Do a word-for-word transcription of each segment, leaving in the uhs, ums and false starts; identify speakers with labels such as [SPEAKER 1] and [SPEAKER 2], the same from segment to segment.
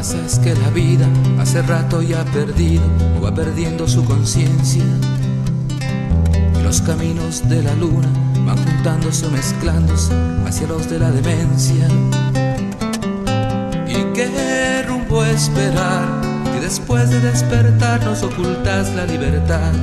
[SPEAKER 1] pasa es que la vida hace rato ya ha perdido o va perdiendo su conciencia. Y los caminos de la luna van juntándose o mezclándose hacia los de la demencia. ¿Y qué rumbo esperar si después de despertar nos ocultas la libertad?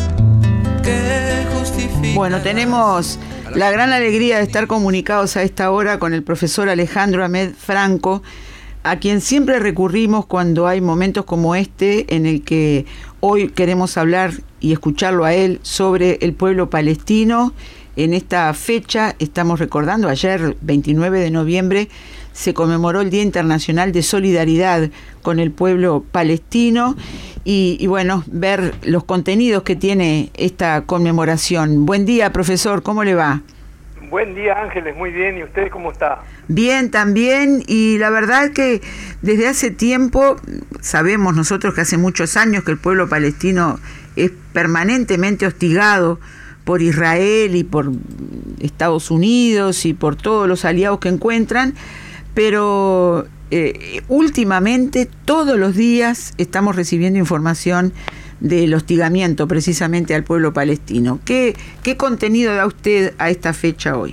[SPEAKER 1] ¿Qué justifica?
[SPEAKER 2] Bueno, tenemos la gran alegría de estar comunicados a esta hora con el profesor Alejandro Ahmed Franco, a quien siempre recurrimos cuando hay momentos como este en el que hoy queremos hablar y escucharlo a él sobre el pueblo palestino. En esta fecha estamos recordando, ayer veintinueve de noviembre se conmemoró el Día Internacional de Solidaridad con el pueblo palestino y, y bueno, ver los contenidos que tiene esta conmemoración. Buen día, profesor, ¿cómo le va?
[SPEAKER 3] Buen día, Ángeles, muy bien. ¿Y usted cómo está?
[SPEAKER 2] Bien, también, y la verdad que desde hace tiempo, sabemos nosotros que hace muchos años que el pueblo palestino es permanentemente hostigado por Israel y por Estados Unidos y por todos los aliados que encuentran, pero eh, últimamente todos los días estamos recibiendo información del hostigamiento precisamente al pueblo palestino. ¿Qué, qué contenido da usted a esta fecha hoy?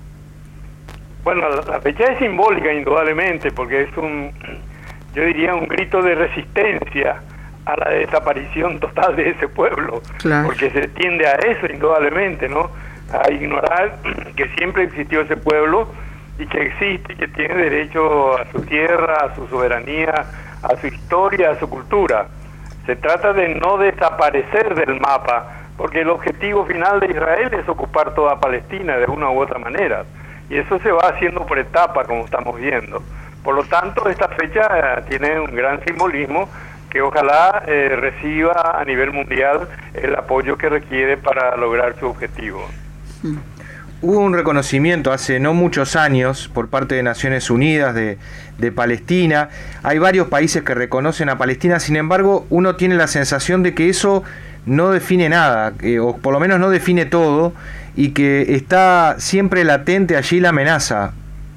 [SPEAKER 3] Bueno, la, la fecha es simbólica indudablemente porque es un, yo diría, un grito de resistencia a la desaparición total de ese pueblo, claro. Porque se tiende a eso indudablemente, ¿no? A ignorar que siempre existió ese pueblo y que existe y que tiene derecho a su tierra, a su soberanía, a su historia, a su cultura. Se trata de no desaparecer del mapa, porque el objetivo final de Israel es ocupar toda Palestina de una u otra manera, y eso se va haciendo por etapas, como estamos viendo. Por lo tanto, esta fecha eh, tiene un gran simbolismo que ojalá eh, reciba a nivel mundial el apoyo que requiere para lograr su objetivo.
[SPEAKER 4] Hmm. Hubo un reconocimiento hace no muchos años por parte de Naciones Unidas de, de Palestina. Hay varios países que reconocen a Palestina, sin embargo, uno tiene la sensación de que eso no define nada, eh, o por lo menos no define todo, y que está siempre latente allí la amenaza.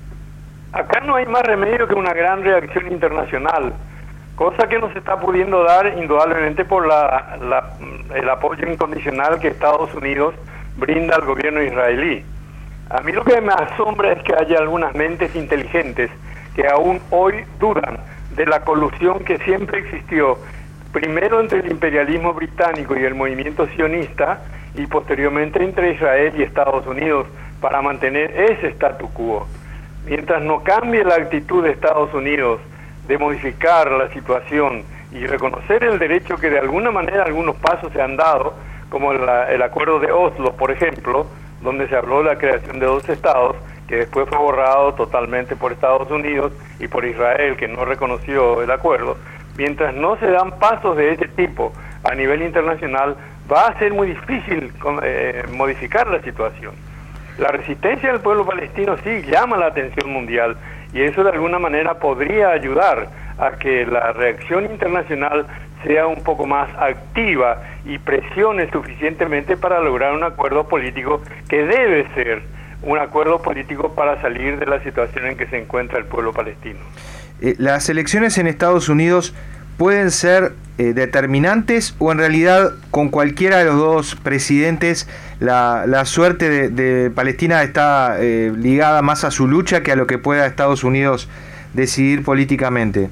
[SPEAKER 3] Acá no hay más remedio que una gran reacción internacional, cosa que no se está pudiendo dar indudablemente por la, la, el apoyo incondicional que Estados Unidos brinda al gobierno israelí. A mí lo que me asombra es que haya algunas mentes inteligentes que aún hoy dudan de la colusión que siempre existió, primero entre el imperialismo británico y el movimiento sionista, y posteriormente entre Israel y Estados Unidos, para mantener ese statu quo. Mientras no cambie la actitud de Estados Unidos de modificar la situación y reconocer el derecho que de alguna manera algunos pasos se han dado, como el, el acuerdo de Oslo, por ejemplo, donde se habló de la creación de dos estados, que después fue borrado totalmente por Estados Unidos y por Israel, que no reconoció el acuerdo. Mientras no se dan pasos de ese tipo a nivel internacional, va a ser muy difícil eh, modificar la situación. La resistencia del pueblo palestino sí llama la atención mundial, y eso de alguna manera podría ayudar a que la reacción internacional sea un poco más activa y presione suficientemente para lograr un acuerdo político que debe ser un acuerdo político para salir de la situación en que se encuentra el pueblo palestino.
[SPEAKER 4] Eh, ¿Las elecciones en Estados Unidos pueden ser eh, determinantes, o en realidad con cualquiera de los dos presidentes la, la suerte de, de Palestina está eh, ligada más a su lucha que a lo que pueda Estados Unidos decidir políticamente?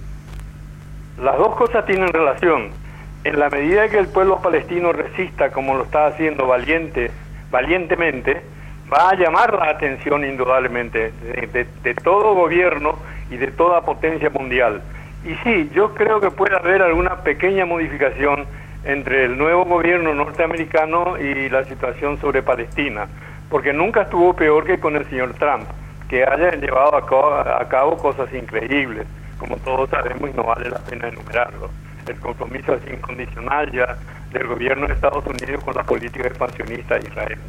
[SPEAKER 3] Las dos cosas tienen relación. En la medida que el pueblo palestino resista, como lo está haciendo valiente, valientemente, va a llamar la atención indudablemente de, de, de todo gobierno y de toda potencia mundial. Y sí, yo creo que puede haber alguna pequeña modificación entre el nuevo gobierno norteamericano y la situación sobre Palestina, porque nunca estuvo peor que con el señor Trump, que haya llevado a cabo, a cabo cosas increíbles, como todos sabemos, y no vale la pena enumerarlo. El compromiso es incondicional ya del gobierno de Estados Unidos con la política expansionista de Israel.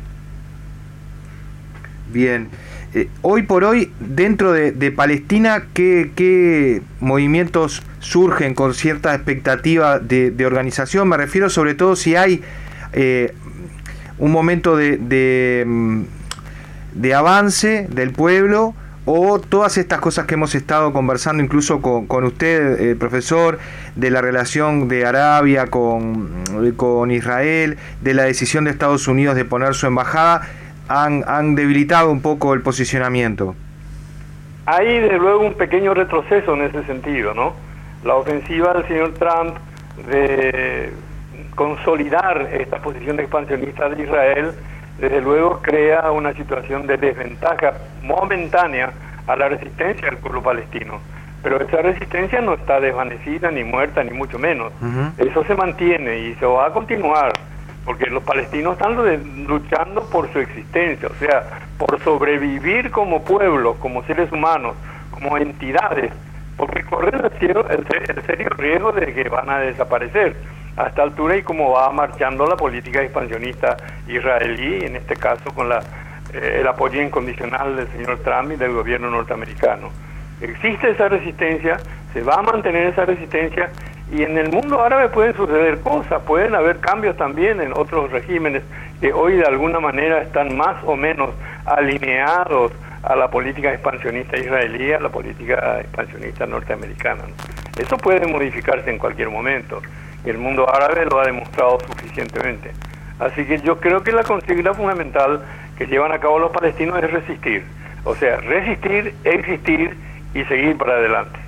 [SPEAKER 4] Bien. Eh, hoy por hoy, dentro de, de Palestina, ¿qué, ¿qué movimientos surgen con cierta expectativa de, de organización? Me refiero sobre todo si hay eh, un momento de, de, de avance del pueblo, o todas estas cosas que hemos estado conversando incluso con, con usted, eh, profesor, de la relación de Arabia con, con Israel, de la decisión de Estados Unidos de poner su embajada, han, han debilitado un poco el posicionamiento?
[SPEAKER 3] Hay desde luego un pequeño retroceso en ese sentido, ¿no? La ofensiva del señor Trump de consolidar esta posición expansionista de Israel, desde luego crea una situación de desventaja momentánea a la resistencia del pueblo palestino. Pero esa resistencia no está desvanecida, ni muerta, ni mucho menos. Uh-huh. Eso se mantiene y se va a continuar, porque los palestinos están luchando por su existencia, o sea, por sobrevivir como pueblo, como seres humanos, como entidades, porque corren el, cielo, el, el serio riesgo de que van a desaparecer a esta altura, y como va marchando la política expansionista israelí, en este caso con la, eh, el apoyo incondicional del señor Trump y del gobierno norteamericano. Existe esa resistencia, se va a mantener esa resistencia, y en el mundo árabe pueden suceder cosas, pueden haber cambios también en otros regímenes que hoy de alguna manera están más o menos alineados a la política expansionista israelí, a la política expansionista norteamericana. Eso puede modificarse en cualquier momento, y el mundo árabe lo ha demostrado suficientemente. Así que yo creo que la consigna fundamental que llevan a cabo los palestinos es resistir, o sea, resistir, existir y seguir para adelante.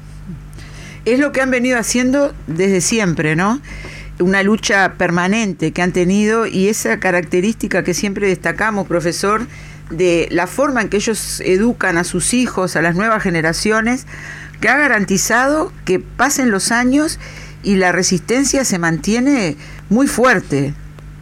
[SPEAKER 2] Es lo que han venido haciendo desde siempre, ¿no? Una lucha permanente que han tenido, y esa característica que siempre destacamos, profesor, de la forma en que ellos educan a sus hijos, a las nuevas generaciones, que ha garantizado que pasen los años y la resistencia se mantiene muy fuerte.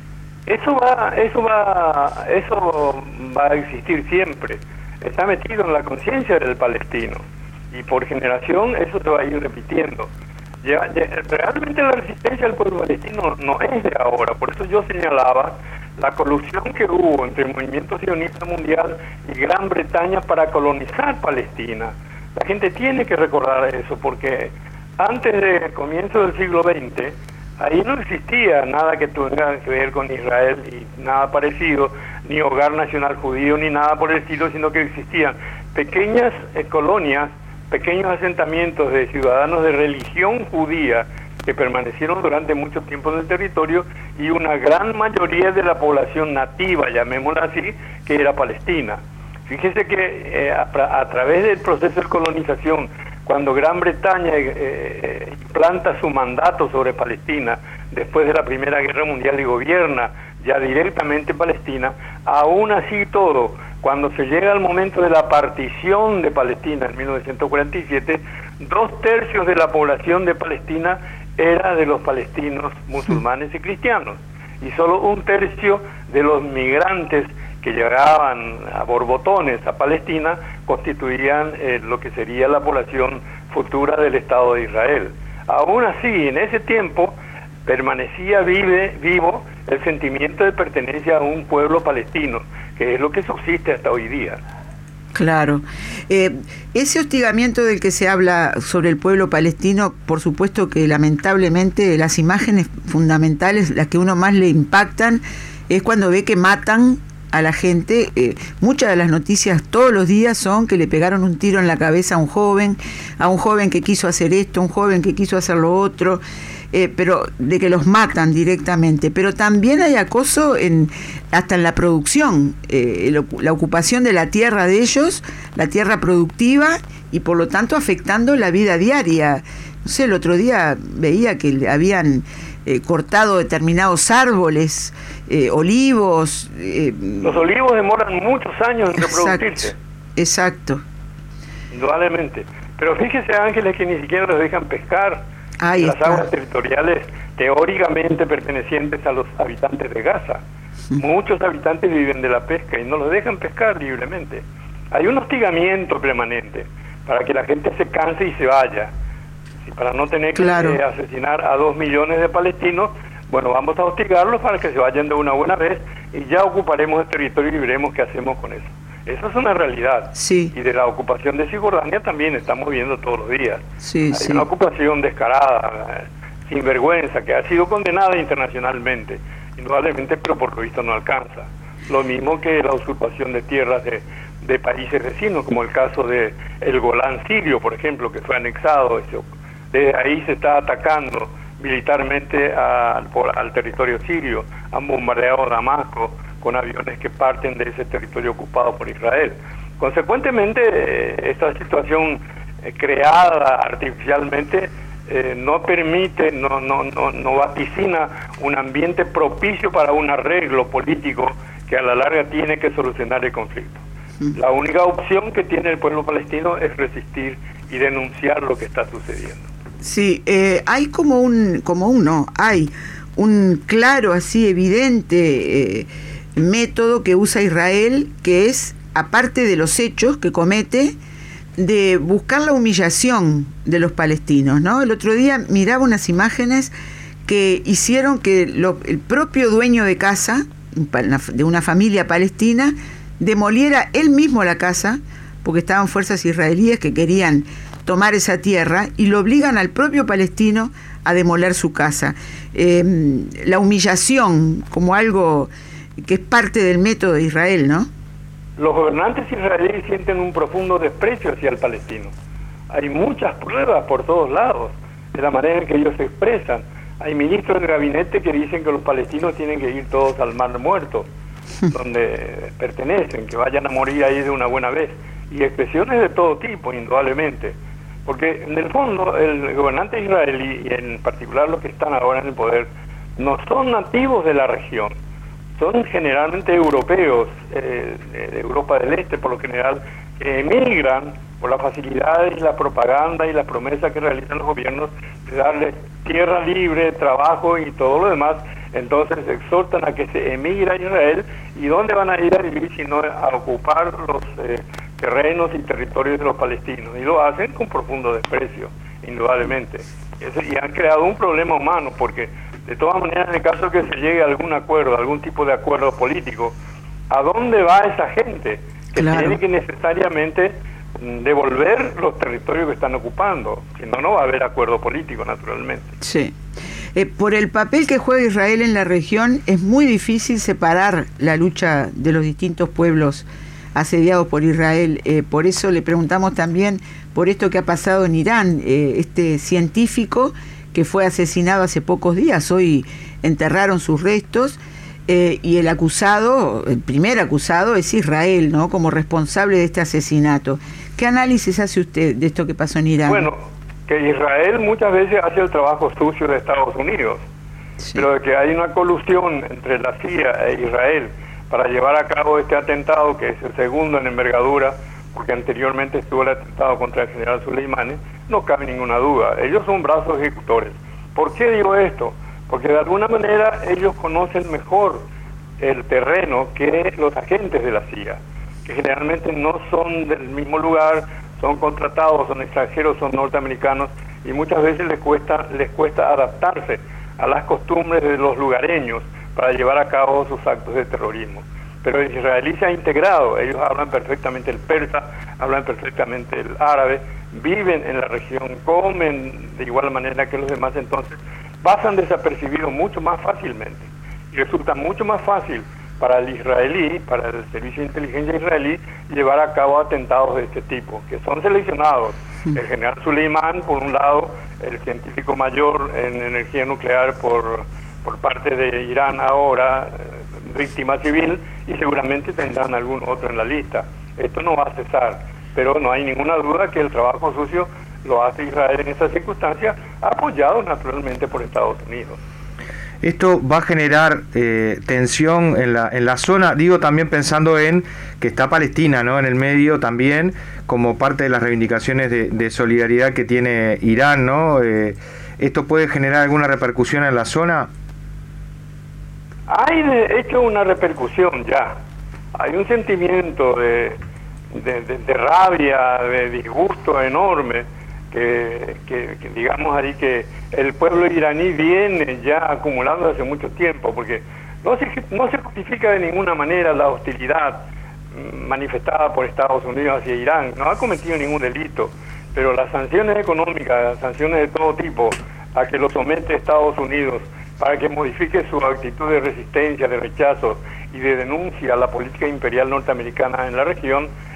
[SPEAKER 3] Eso va, eso va, eso va a existir siempre. Está metido en la conciencia del palestino, y por generación eso se va a ir repitiendo. Ya, ya, realmente la resistencia del pueblo palestino no es de ahora, por eso yo señalaba la colusión que hubo entre el movimiento sionista mundial y Gran Bretaña para colonizar Palestina. La gente tiene que recordar eso, porque antes del comienzo del siglo veinte, ahí no existía nada que tuviera que ver con Israel y nada parecido, ni hogar nacional judío, ni nada por el estilo, sino que existían pequeñas eh, colonias, pequeños asentamientos de ciudadanos de religión judía que permanecieron durante mucho tiempo en el territorio, y una gran mayoría de la población nativa, llamémosla así, que era palestina. Fíjese que eh, a, a través del proceso de colonización, cuando Gran Bretaña eh, eh, implanta su mandato sobre Palestina después de la Primera Guerra Mundial y gobierna ya directamente Palestina, aún así todo, cuando se llega al momento de la partición de Palestina en mil novecientos cuarenta y siete, dos tercios de la población de Palestina era de los palestinos musulmanes y cristianos, y solo un tercio de los migrantes que llegaban a borbotones a Palestina constituían eh, lo que sería la población futura del Estado de Israel. Aún así, en ese tiempo permanecía vive, vivo el sentimiento de pertenencia a un pueblo palestino, que es lo que subsiste hasta hoy día.
[SPEAKER 2] Claro. Eh, ese hostigamiento del que se habla sobre el pueblo palestino, por supuesto que lamentablemente las imágenes fundamentales, las que uno más le impactan, es cuando ve que matan a la gente. Eh, muchas de las noticias todos los días son que le pegaron un tiro en la cabeza a un joven, a un joven que quiso hacer esto, a un joven que quiso hacer lo otro, eh, pero de que los matan directamente. Pero también hay acoso en hasta en la producción, eh, la ocupación de la tierra de ellos, la tierra productiva, y por lo tanto afectando la vida diaria. No sé, el otro día veía que habían eh, cortado determinados árboles, eh, olivos. Eh,
[SPEAKER 3] Los olivos demoran muchos años en reproducirse.
[SPEAKER 2] Exacto.
[SPEAKER 3] Indudablemente. Pero fíjese, Ángeles, que ni siquiera los dejan pescar en las aguas territoriales teóricamente pertenecientes a los habitantes de Gaza. Muchos habitantes viven de la pesca y no los dejan pescar libremente. Hay un hostigamiento permanente para que la gente se canse y se vaya. Y para no tener que claro. eh, asesinar a dos millones de palestinos, bueno, vamos a hostigarlos para que se vayan de una buena vez y ya ocuparemos el territorio y veremos qué hacemos con eso. Eso es una realidad.
[SPEAKER 2] Sí.
[SPEAKER 3] Y de la ocupación de Cisjordania también estamos viendo todos los días.
[SPEAKER 2] Sí,
[SPEAKER 3] Hay
[SPEAKER 2] sí.
[SPEAKER 3] una ocupación descarada, sin vergüenza, que ha sido condenada internacionalmente, indudablemente, pero por lo visto no alcanza. Lo mismo que la usurpación de tierras de, de países vecinos, como el caso de el Golán sirio, por ejemplo, que fue anexado. Desde ahí se está atacando militarmente a, por, al territorio sirio. Han bombardeado Damasco con aviones que parten de ese territorio ocupado por Israel. Consecuentemente, eh, esta situación eh, creada artificialmente eh, no permite, no, no, no, no vaticina un ambiente propicio para un arreglo político que a la larga tiene que solucionar el conflicto. La única opción que tiene el pueblo palestino es resistir y denunciar lo que está sucediendo.
[SPEAKER 2] Sí, eh, hay como un, como uno, hay un claro, así evidente eh, método que usa Israel, que es, aparte de los hechos que comete, de buscar la humillación de los palestinos, ¿no? El otro día miraba unas imágenes que hicieron que lo, el propio dueño de casa, de una familia palestina, demoliera él mismo la casa, porque estaban fuerzas israelíes que querían tomar esa tierra, y lo obligan al propio palestino a demoler su casa. Eh, la humillación como algo que es parte del método de Israel, ¿no?
[SPEAKER 3] Los gobernantes israelíes sienten un profundo desprecio hacia el palestino. Hay muchas pruebas por todos lados de la manera en que ellos se expresan. Hay ministros del gabinete que dicen que los palestinos tienen que ir todos al Mar Muerto, donde pertenecen, que vayan a morir ahí de una buena vez. Y expresiones de todo tipo, indudablemente. Porque en el fondo el gobernante israelí, y en particular los que están ahora en el poder, no son nativos de la región. Son generalmente europeos, eh, de Europa del Este por lo general, que emigran por las facilidades, la propaganda y las promesas que realizan los gobiernos de darles tierra libre, trabajo y todo lo demás. Entonces exhortan a que se emigre a Israel. ¿Y dónde van a ir a vivir sino a ocupar los eh, terrenos y territorios de los palestinos? Y lo hacen con profundo desprecio, indudablemente. Ese, y han creado un problema humano, porque de todas maneras, en el caso que se llegue a algún acuerdo, algún tipo de acuerdo político, ¿a dónde va esa gente que claro. tiene que necesariamente devolver los territorios que están ocupando? Si no, no va a haber acuerdo político, naturalmente.
[SPEAKER 2] Sí. Eh, por el papel que juega Israel en la región, es muy difícil separar la lucha de los distintos pueblos asediados por Israel. Eh, por eso le preguntamos también por esto que ha pasado en Irán, eh, este científico que fue asesinado hace pocos días. Hoy enterraron sus restos, eh, y el acusado, el primer acusado es Israel, ¿no?, como responsable de este asesinato. ¿Qué análisis hace usted de esto que pasó en Irán?
[SPEAKER 3] Bueno, que Israel muchas veces hace el trabajo sucio de Estados Unidos, sí. pero de que hay una colusión entre la C I A e Israel para llevar a cabo este atentado, que es el segundo en envergadura, porque anteriormente estuvo el atentado contra el general Soleimani, no cabe ninguna duda. Ellos son brazos ejecutores. ¿Por qué digo esto? Porque de alguna manera ellos conocen mejor el terreno que los agentes de la C I A, que generalmente no son del mismo lugar, son contratados, son extranjeros, son norteamericanos, y muchas veces les cuesta, les cuesta adaptarse a las costumbres de los lugareños para llevar a cabo sus actos de terrorismo. Pero el israelí se ha integrado, ellos hablan perfectamente el persa, hablan perfectamente el árabe, viven en la región, comen de igual manera que los demás, entonces pasan desapercibidos mucho más fácilmente. Y resulta mucho más fácil para el israelí, para el servicio de inteligencia israelí, llevar a cabo atentados de este tipo, que son seleccionados. El general Soleimani, por un lado, el científico mayor en energía nuclear por, por parte de Irán ahora, víctima civil, y seguramente tendrán algún otro en la lista. Esto no va a cesar, pero no hay ninguna duda que el trabajo sucio lo hace Israel en estas circunstancias, apoyado naturalmente por Estados Unidos.
[SPEAKER 4] Esto va a generar eh, tensión en la, en la zona, digo también pensando en que está Palestina, ¿no?, en el medio también, como parte de las reivindicaciones de, de solidaridad que tiene Irán, ¿no? Eh, ¿Esto puede generar alguna repercusión en la zona?
[SPEAKER 3] Hay de hecho una repercusión ya. Hay un sentimiento de, de, de, de rabia, de disgusto enorme, que, que, que digamos ahí que el pueblo iraní viene ya acumulando hace mucho tiempo, porque no se, no se justifica de ninguna manera la hostilidad manifestada por Estados Unidos hacia Irán. No ha cometido ningún delito, pero las sanciones económicas, las sanciones de todo tipo a que lo somete Estados Unidos para que modifique su actitud de resistencia, de rechazo y de denuncia a la política imperial norteamericana en la región,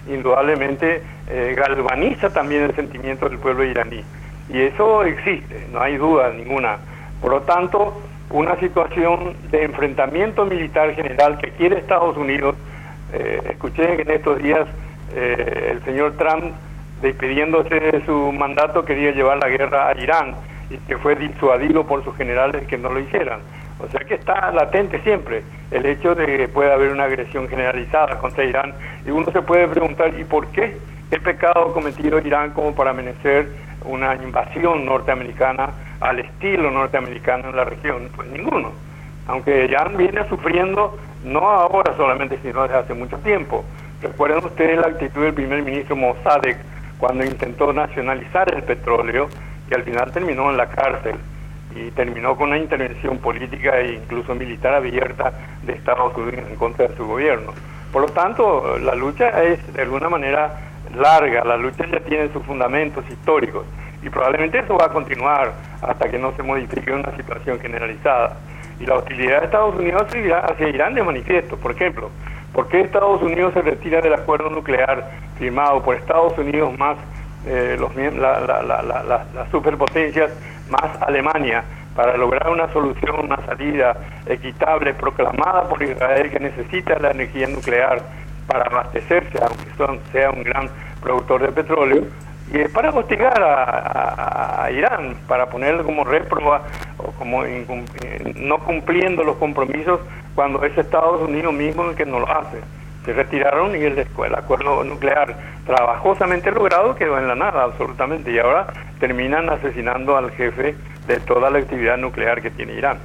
[SPEAKER 3] indudablemente eh, galvaniza también el sentimiento del pueblo iraní. Y eso existe, no hay duda ninguna. Por lo tanto, una situación de enfrentamiento militar general que quiere Estados Unidos, eh, escuché que en estos días eh, el señor Trump, despidiéndose de su mandato, quería llevar la guerra a Irán y que fue disuadido por sus generales que no lo hicieran. O sea que está latente siempre el hecho de que pueda haber una agresión generalizada contra Irán, y uno se puede preguntar, ¿y por qué? ¿Qué pecado ha cometido Irán como para merecer una invasión norteamericana al estilo norteamericano en la región? Pues ninguno. Aunque Irán viene sufriendo, no ahora solamente, sino desde hace mucho tiempo. Recuerden ustedes la actitud del primer ministro Mossadegh cuando intentó nacionalizar el petróleo, y al final terminó en la cárcel, y terminó con una intervención política e incluso militar abierta de Estados Unidos en contra de su gobierno. Por lo tanto, la lucha es de alguna manera larga, la lucha ya tiene sus fundamentos históricos, y probablemente eso va a continuar hasta que no se modifique una situación generalizada. Y la hostilidad de Estados Unidos hacia Irán de manifiesto. Por ejemplo, ¿por qué Estados Unidos se retira del acuerdo nuclear firmado por Estados Unidos más eh, los, la, la, la, la, la, las superpotencias más Alemania, para lograr una solución, una salida equitable proclamada por Israel, que necesita la energía nuclear para abastecerse, aunque son, sea un gran productor de petróleo, y es para hostigar a, a, a Irán, para ponerlo como réproba o como incum, no cumpliendo los compromisos, cuando es Estados Unidos mismo el que no lo hace. Se retiraron y el, el acuerdo nuclear trabajosamente logrado quedó en la nada absolutamente, y ahora terminan asesinando al jefe de toda la actividad nuclear que tiene Irán.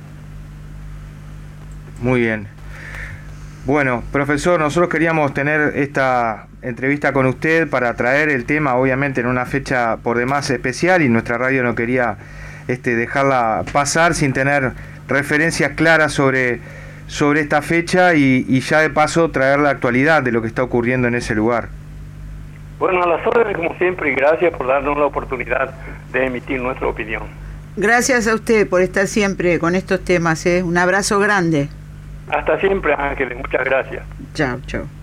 [SPEAKER 4] Muy bien. Bueno, profesor, nosotros queríamos tener esta entrevista con usted para traer el tema, obviamente en una fecha por demás especial, y nuestra radio no quería este, dejarla pasar sin tener referencias claras sobre, sobre esta fecha, y, y ya de paso traer la actualidad de lo que está ocurriendo en ese lugar.
[SPEAKER 3] Bueno, a las órdenes como siempre, y gracias por darnos la oportunidad de emitir nuestra opinión.
[SPEAKER 2] Gracias a usted por estar siempre con estos temas, ¿eh? Un abrazo grande.
[SPEAKER 3] Hasta siempre, Ángeles. Muchas gracias.
[SPEAKER 2] Chao, chao.